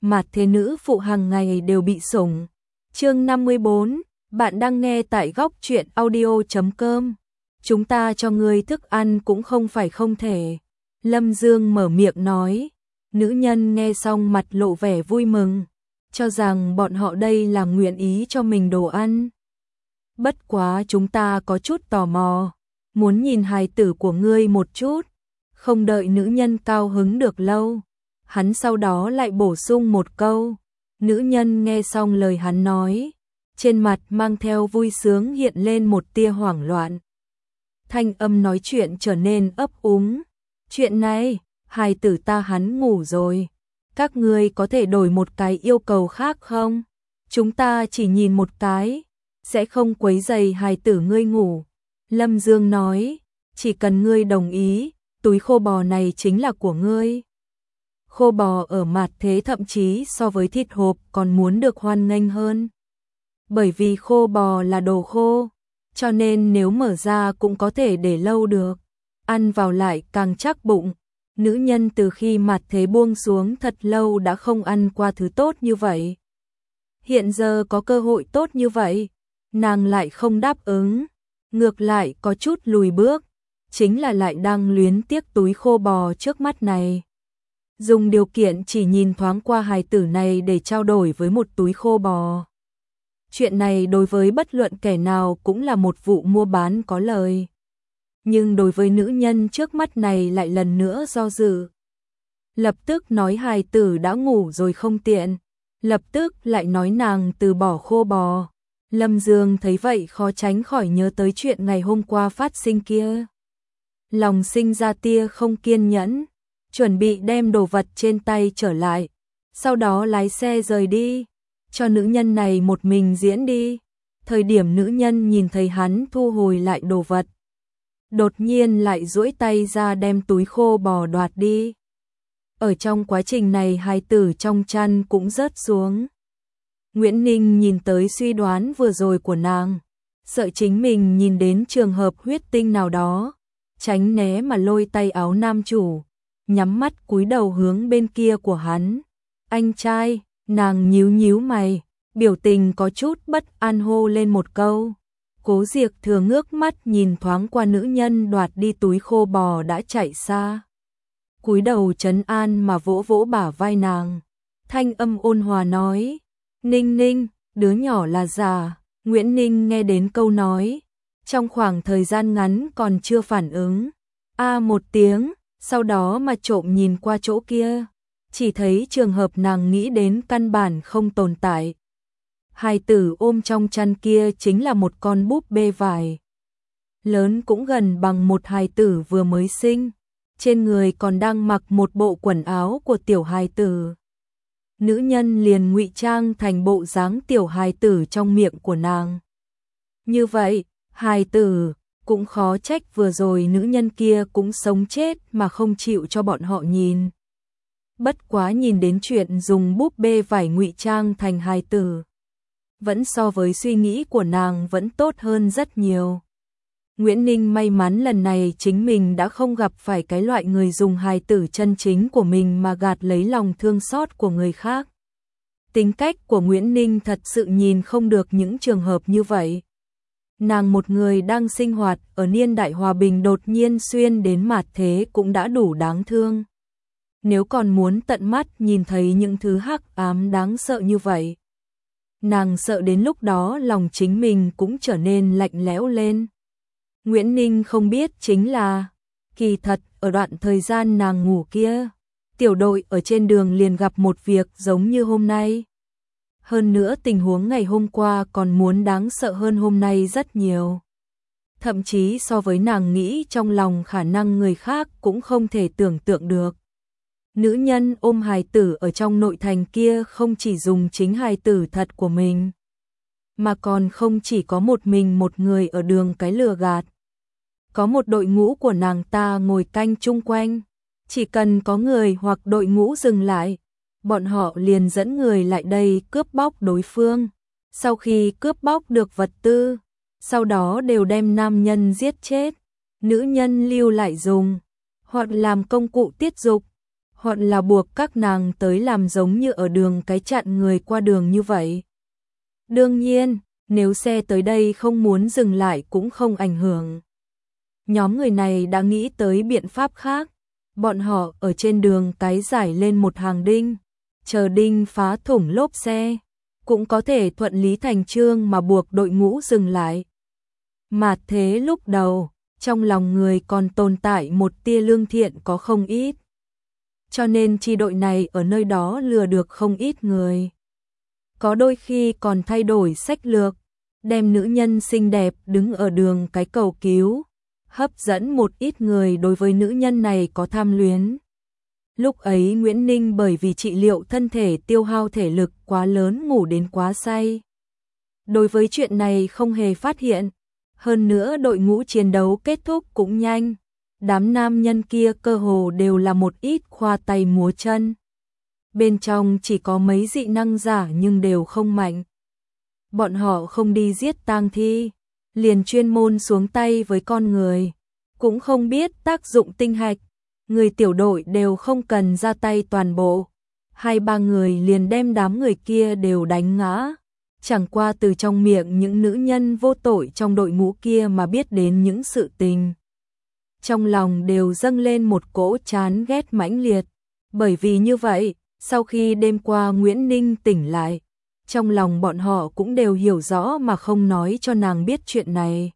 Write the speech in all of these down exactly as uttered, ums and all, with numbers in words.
mà thế nữ phụ hàng ngày đều bị sủng. Chương năm mươi bốn, bạn đang nghe tại góc truyện audio chấm com. Chúng ta cho ngươi thức ăn cũng không phải không thể. Lâm Dương mở miệng nói. Nữ nhân nghe xong mặt lộ vẻ vui mừng, cho rằng bọn họ đây là nguyện ý cho mình đồ ăn. Bất quá chúng ta có chút tò mò, muốn nhìn hài tử của ngươi một chút. Không đợi nữ nhân cao hứng được lâu, hắn sau đó lại bổ sung một câu. Nữ nhân nghe xong lời hắn nói, trên mặt mang theo vui sướng hiện lên một tia hoảng loạn. Thanh âm nói chuyện trở nên ấp úng. Chuyện này, hài tử ta hắn ngủ rồi. Các ngươi có thể đổi một cái yêu cầu khác không? Chúng ta chỉ nhìn một cái, sẽ không quấy rầy hài tử ngươi ngủ. Lâm Dương nói, chỉ cần ngươi đồng ý, túi khô bò này chính là của ngươi. Khô bò ở mặt thế thậm chí so với thịt hộp còn muốn được hoan nghênh hơn. Bởi vì khô bò là đồ khô, cho nên nếu mở ra cũng có thể để lâu được. Ăn vào lại càng chắc bụng. Nữ nhân từ khi mặt thế buông xuống thật lâu đã không ăn qua thứ tốt như vậy. Hiện giờ có cơ hội tốt như vậy, nàng lại không đáp ứng, ngược lại có chút lùi bước, chính là lại đang luyến tiếc túi khô bò trước mắt này. Dùng điều kiện chỉ nhìn thoáng qua hài tử này để trao đổi với một túi khô bò. Chuyện này đối với bất luận kẻ nào cũng là một vụ mua bán có lời. Nhưng đối với nữ nhân trước mắt này lại lần nữa do dự. Lập tức nói hài tử đã ngủ rồi không tiện, lập tức lại nói nàng từ bỏ khô bò. Lâm Dương thấy vậy khó tránh khỏi nhớ tới chuyện ngày hôm qua phát sinh kia. Lòng sinh ra tia không kiên nhẫn, chuẩn bị đem đồ vật trên tay trở lại, sau đó lái xe rời đi, cho nữ nhân này một mình diễn đi. Thời điểm nữ nhân nhìn thấy hắn thu hồi lại đồ vật, đột nhiên lại duỗi tay ra đem túi khô bò đoạt đi. Ở trong quá trình này hài tử trong chăn cũng rớt xuống. Nguyễn Ninh nhìn tới suy đoán vừa rồi của nàng, sợ chính mình nhìn đến trường hợp huyết tinh nào đó, tránh né mà lôi tay áo nam chủ, nhắm mắt cúi đầu hướng bên kia của hắn. Anh trai, nàng nhíu nhíu mày, biểu tình có chút bất an hô lên một câu. Cố Diệc Thừa ngước mắt nhìn thoáng qua nữ nhân đoạt đi túi khô bò đã chạy xa. Cúi đầu trấn an mà vỗ vỗ bả vai nàng. Thanh âm ôn hòa nói, Ninh Ninh, đứa nhỏ là già. Nguyễn Ninh nghe đến câu nói, trong khoảng thời gian ngắn còn chưa phản ứng. A một tiếng, sau đó mà trộm nhìn qua chỗ kia, chỉ thấy trường hợp nàng nghĩ đến căn bản không tồn tại. Hài tử ôm trong chăn kia chính là một con búp bê vải. Lớn cũng gần bằng một hài tử vừa mới sinh, trên người còn đang mặc một bộ quần áo của tiểu hài tử. Nữ nhân liền ngụy trang thành bộ dáng tiểu hài tử trong miệng của nàng. Như vậy, hài tử, cũng khó trách vừa rồi nữ nhân kia cũng sống chết mà không chịu cho bọn họ nhìn. Bất quá nhìn đến chuyện dùng búp bê vải ngụy trang thành hài tử, vẫn so với suy nghĩ của nàng vẫn tốt hơn rất nhiều. Nguyễn Ninh may mắn lần này chính mình đã không gặp phải cái loại người dùng hài tử chân chính của mình mà gạt lấy lòng thương xót của người khác. Tính cách của Nguyễn Ninh thật sự nhìn không được những trường hợp như vậy. Nàng một người đang sinh hoạt ở niên đại hòa bình đột nhiên xuyên đến mạt thế cũng đã đủ đáng thương. Nếu còn muốn tận mắt nhìn thấy những thứ hắc ám đáng sợ như vậy, nàng sợ đến lúc đó lòng chính mình cũng trở nên lạnh lẽo lên. Nguyễn Ninh không biết chính là, kỳ thật ở đoạn thời gian nàng ngủ kia, tiểu đội ở trên đường liền gặp một việc giống như hôm nay. Hơn nữa tình huống ngày hôm qua còn muốn đáng sợ hơn hôm nay rất nhiều. Thậm chí so với nàng nghĩ trong lòng khả năng người khác cũng không thể tưởng tượng được. Nữ nhân ôm hài tử ở trong nội thành kia không chỉ dùng chính hài tử thật của mình, mà còn không chỉ có một mình một người ở đường cái lừa gạt. Có một đội ngũ của nàng ta ngồi canh chung quanh, chỉ cần có người hoặc đội ngũ dừng lại, bọn họ liền dẫn người lại đây cướp bóc đối phương. Sau khi cướp bóc được vật tư, sau đó đều đem nam nhân giết chết, nữ nhân lưu lại dùng, hoặc làm công cụ tiết dục. hoặc là buộc các nàng tới làm giống như ở đường cái chặn người qua đường như vậy. Đương nhiên, nếu xe tới đây không muốn dừng lại cũng không ảnh hưởng. Nhóm người này đã nghĩ tới biện pháp khác, bọn họ ở trên đường cái giải lên một hàng đinh, chờ đinh phá thủng lốp xe, cũng có thể thuận lý thành chương mà buộc đội ngũ dừng lại. Mà thế lúc đầu, trong lòng người còn tồn tại một tia lương thiện có không ít. Cho nên chi đội này ở nơi đó lừa được không ít người. Có đôi khi còn thay đổi sách lược, đem nữ nhân xinh đẹp đứng ở đường cái cầu cứu, hấp dẫn một ít người đối với nữ nhân này có tham luyến. Lúc ấy Nguyễn Ninh bởi vì trị liệu thân thể tiêu hao thể lực quá lớn ngủ đến quá say. Đối với chuyện này không hề phát hiện, hơn nữa đội ngũ chiến đấu kết thúc cũng nhanh. Đám nam nhân kia cơ hồ đều là một ít khoa tay múa chân. Bên trong chỉ có mấy dị năng giả nhưng đều không mạnh. Bọn họ không đi giết tang thi, liền chuyên môn xuống tay với con người, cũng không biết tác dụng tinh hạch. Người tiểu đội đều không cần ra tay toàn bộ, hai ba người liền đem đám người kia đều đánh ngã. Chẳng qua từ trong miệng những nữ nhân vô tội trong đội ngũ kia mà biết đến những sự tình. Trong lòng đều dâng lên một cỗ chán ghét mãnh liệt. Bởi vì như vậy, sau khi đêm qua Nguyễn Ninh tỉnh lại, trong lòng bọn họ cũng đều hiểu rõ mà không nói cho nàng biết chuyện này.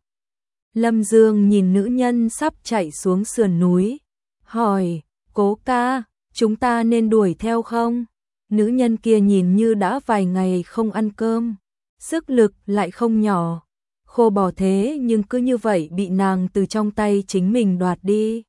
Lâm Dương nhìn nữ nhân sắp chạy xuống sườn núi, hỏi, Cố ca, chúng ta nên đuổi theo không? Nữ nhân kia nhìn như đã vài ngày không ăn cơm, sức lực lại không nhỏ, khô bò thế nhưng cứ như vậy bị nàng từ trong tay chính mình đoạt đi.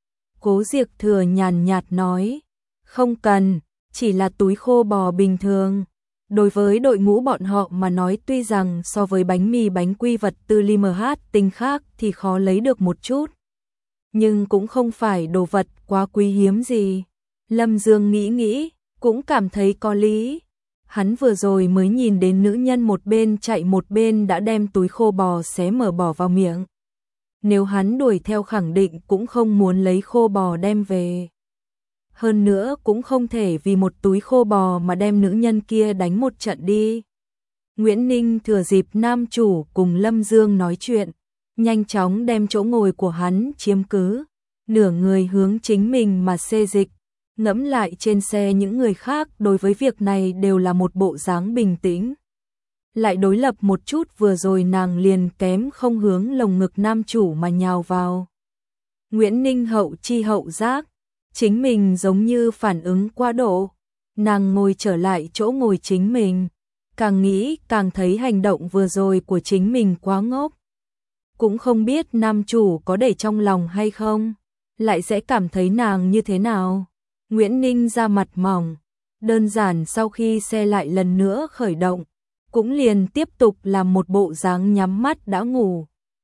Cố Diệc Thừa nhàn nhạt nói, không cần, chỉ là túi khô bò bình thường. Đối với đội ngũ bọn họ mà nói tuy rằng so với bánh mì bánh quy vật tư lim hát tinh khác thì khó lấy được một chút, nhưng cũng không phải đồ vật quá quý hiếm gì. Lâm Dương nghĩ nghĩ, cũng cảm thấy có lý. Hắn vừa rồi mới nhìn đến nữ nhân một bên chạy một bên đã đem túi khô bò xé mở bỏ vào miệng. Nếu hắn đuổi theo khẳng định cũng không muốn lấy khô bò đem về. Hơn nữa cũng không thể vì một túi khô bò mà đem nữ nhân kia đánh một trận đi. Nguyễn Ninh thừa dịp nam chủ cùng Lâm Dương nói chuyện, nhanh chóng đem chỗ ngồi của hắn chiếm cứ, nửa người hướng chính mình mà xê dịch. Ngẫm lại trên xe những người khác đối với việc này đều là một bộ dáng bình tĩnh. Lại đối lập một chút vừa rồi nàng liền kém không hướng lồng ngực nam chủ mà nhào vào. Nguyễn Ninh hậu chi hậu giác, chính mình giống như phản ứng quá độ. Nàng ngồi trở lại chỗ ngồi chính mình, càng nghĩ càng thấy hành động vừa rồi của chính mình quá ngốc. Cũng không biết nam chủ có để trong lòng hay không, lại sẽ cảm thấy nàng như thế nào. Nguyễn Ninh ra mặt mỏng, đơn giản sau khi xe lại lần nữa khởi động, cũng liền tiếp tục làm một bộ dáng nhắm mắt đã ngủ.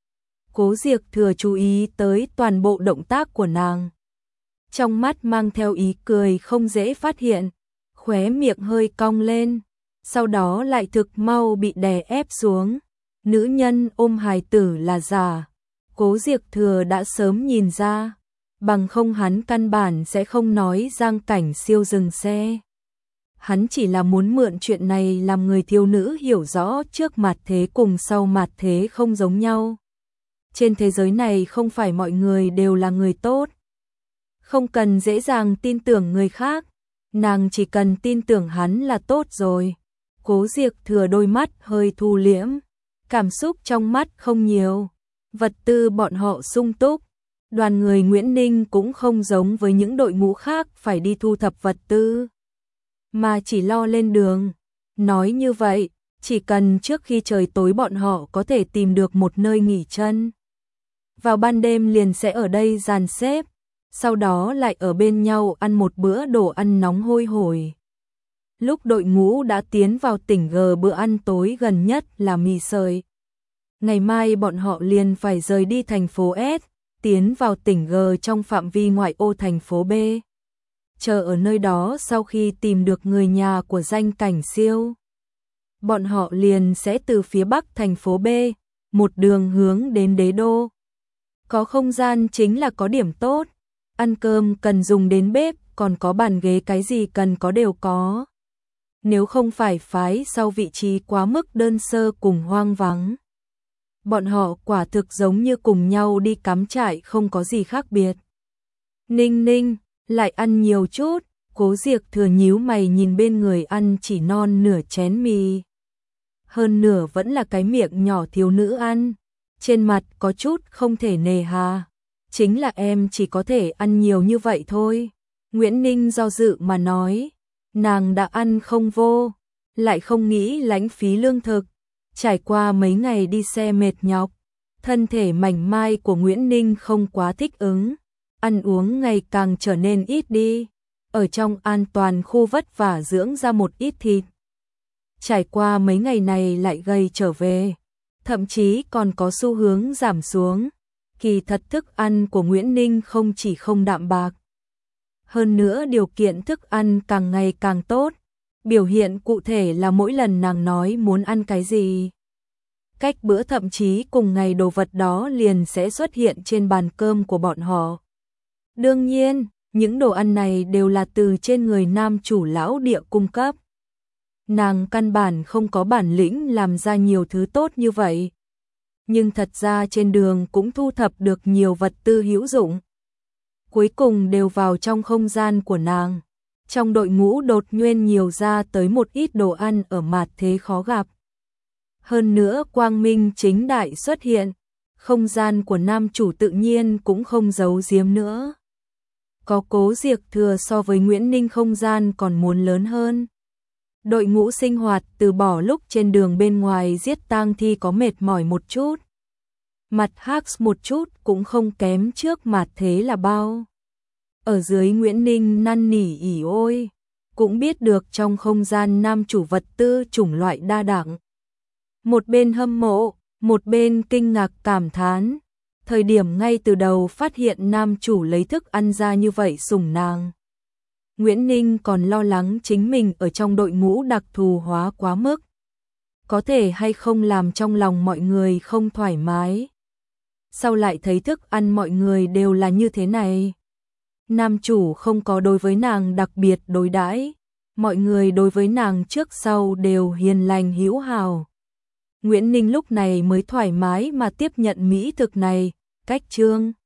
Cố Diệc Thừa chú ý tới toàn bộ động tác của nàng. Trong mắt mang theo ý cười không dễ phát hiện, khóe miệng hơi cong lên, sau đó lại thực mau bị đè ép xuống. Nữ nhân ôm hài tử là giả, Cố Diệc Thừa đã sớm nhìn ra. Bằng không hắn căn bản sẽ không nói Giang Cảnh Siêu dừng xe. Hắn chỉ là muốn mượn chuyện này làm người thiếu nữ hiểu rõ trước mặt thế cùng sau mặt thế không giống nhau. Trên thế giới này không phải mọi người đều là người tốt. Không cần dễ dàng tin tưởng người khác, nàng chỉ cần tin tưởng hắn là tốt rồi. Cố Diệc Thừa đôi mắt hơi thu liễm, cảm xúc trong mắt không nhiều, vật tư bọn họ sung túc. Đoàn người Nguyễn Ninh cũng không giống với những đội ngũ khác phải đi thu thập vật tư, mà chỉ lo lên đường. Nói như vậy, chỉ cần trước khi trời tối bọn họ có thể tìm được một nơi nghỉ chân. Vào ban đêm liền sẽ ở đây dàn xếp, sau đó lại ở bên nhau ăn một bữa đồ ăn nóng hôi hổi. Lúc đội ngũ đã tiến vào tỉnh G, bữa ăn tối gần nhất là mì sợi. Ngày mai bọn họ liền phải rời đi thành phố S, tiến vào tỉnh G trong phạm vi ngoại ô thành phố B. Chờ ở nơi đó sau khi tìm được người nhà của Giang Cảnh Siêu, bọn họ liền sẽ từ phía bắc thành phố B, một đường hướng đến đế đô. Có không gian chính là có điểm tốt, ăn cơm cần dùng đến bếp còn có bàn ghế, cái gì cần có đều có. Nếu không phải phái sau vị trí quá mức đơn sơ cùng hoang vắng, bọn họ quả thực giống như cùng nhau đi cắm trại, không có gì khác biệt. Ninh Ninh, lại ăn nhiều chút. Cố Diệc Thừa nhíu mày nhìn bên người ăn chỉ non nửa chén mì. Hơn nửa vẫn là cái miệng nhỏ thiếu nữ ăn. Trên mặt có chút không thể nề hà. Chính là em chỉ có thể ăn nhiều như vậy thôi. Nguyễn Ninh do dự mà nói. Nàng đã ăn không vô, lại không nghĩ lãng phí lương thực. Trải qua mấy ngày đi xe mệt nhọc, thân thể mảnh mai của Nguyễn Ninh không quá thích ứng. Ăn uống ngày càng trở nên ít đi. Ở trong an toàn khu vất vả dưỡng ra một ít thịt. Trải qua mấy ngày này lại gầy trở về, thậm chí còn có xu hướng giảm xuống. Kỳ thật thức ăn của Nguyễn Ninh không chỉ không đạm bạc, hơn nữa điều kiện thức ăn càng ngày càng tốt. Biểu hiện cụ thể là mỗi lần nàng nói muốn ăn cái gì, cách bữa thậm chí cùng ngày đồ vật đó liền sẽ xuất hiện trên bàn cơm của bọn họ. Đương nhiên, những đồ ăn này đều là từ trên người nam chủ lão địa cung cấp. Nàng căn bản không có bản lĩnh làm ra nhiều thứ tốt như vậy. Nhưng thật ra trên đường cũng thu thập được nhiều vật tư hữu dụng. Cuối cùng đều vào trong không gian của nàng. Trong đội ngũ đột nhiên nhiều ra tới một ít đồ ăn ở mạt thế khó gặp. Hơn nữa quang minh chính đại xuất hiện. Không gian của nam chủ tự nhiên cũng không giấu giếm nữa. Có Cố Diệc Thừa so với Nguyễn Ninh không gian còn muốn lớn hơn. Đội ngũ sinh hoạt từ bỏ lúc trên đường bên ngoài giết tang thi có mệt mỏi một chút. Mặt hắc một chút cũng không kém trước mặt thế là bao. Ở dưới Nguyễn Ninh năn nỉ ỉ ôi, cũng biết được trong không gian nam chủ vật tư chủng loại đa dạng. Một bên hâm mộ, một bên kinh ngạc cảm thán. Thời điểm ngay từ đầu phát hiện nam chủ lấy thức ăn ra như vậy sủng nàng, Nguyễn Ninh còn lo lắng chính mình ở trong đội ngũ đặc thù hóa quá mức, có thể hay không làm trong lòng mọi người không thoải mái. Sau lại thấy thức ăn mọi người đều là như thế này. Nam chủ không có đối với nàng đặc biệt đối đãi, mọi người đối với nàng trước sau đều hiền lành hữu hảo. Nguyễn Ninh lúc này mới thoải mái mà tiếp nhận mỹ thực này. Cách chương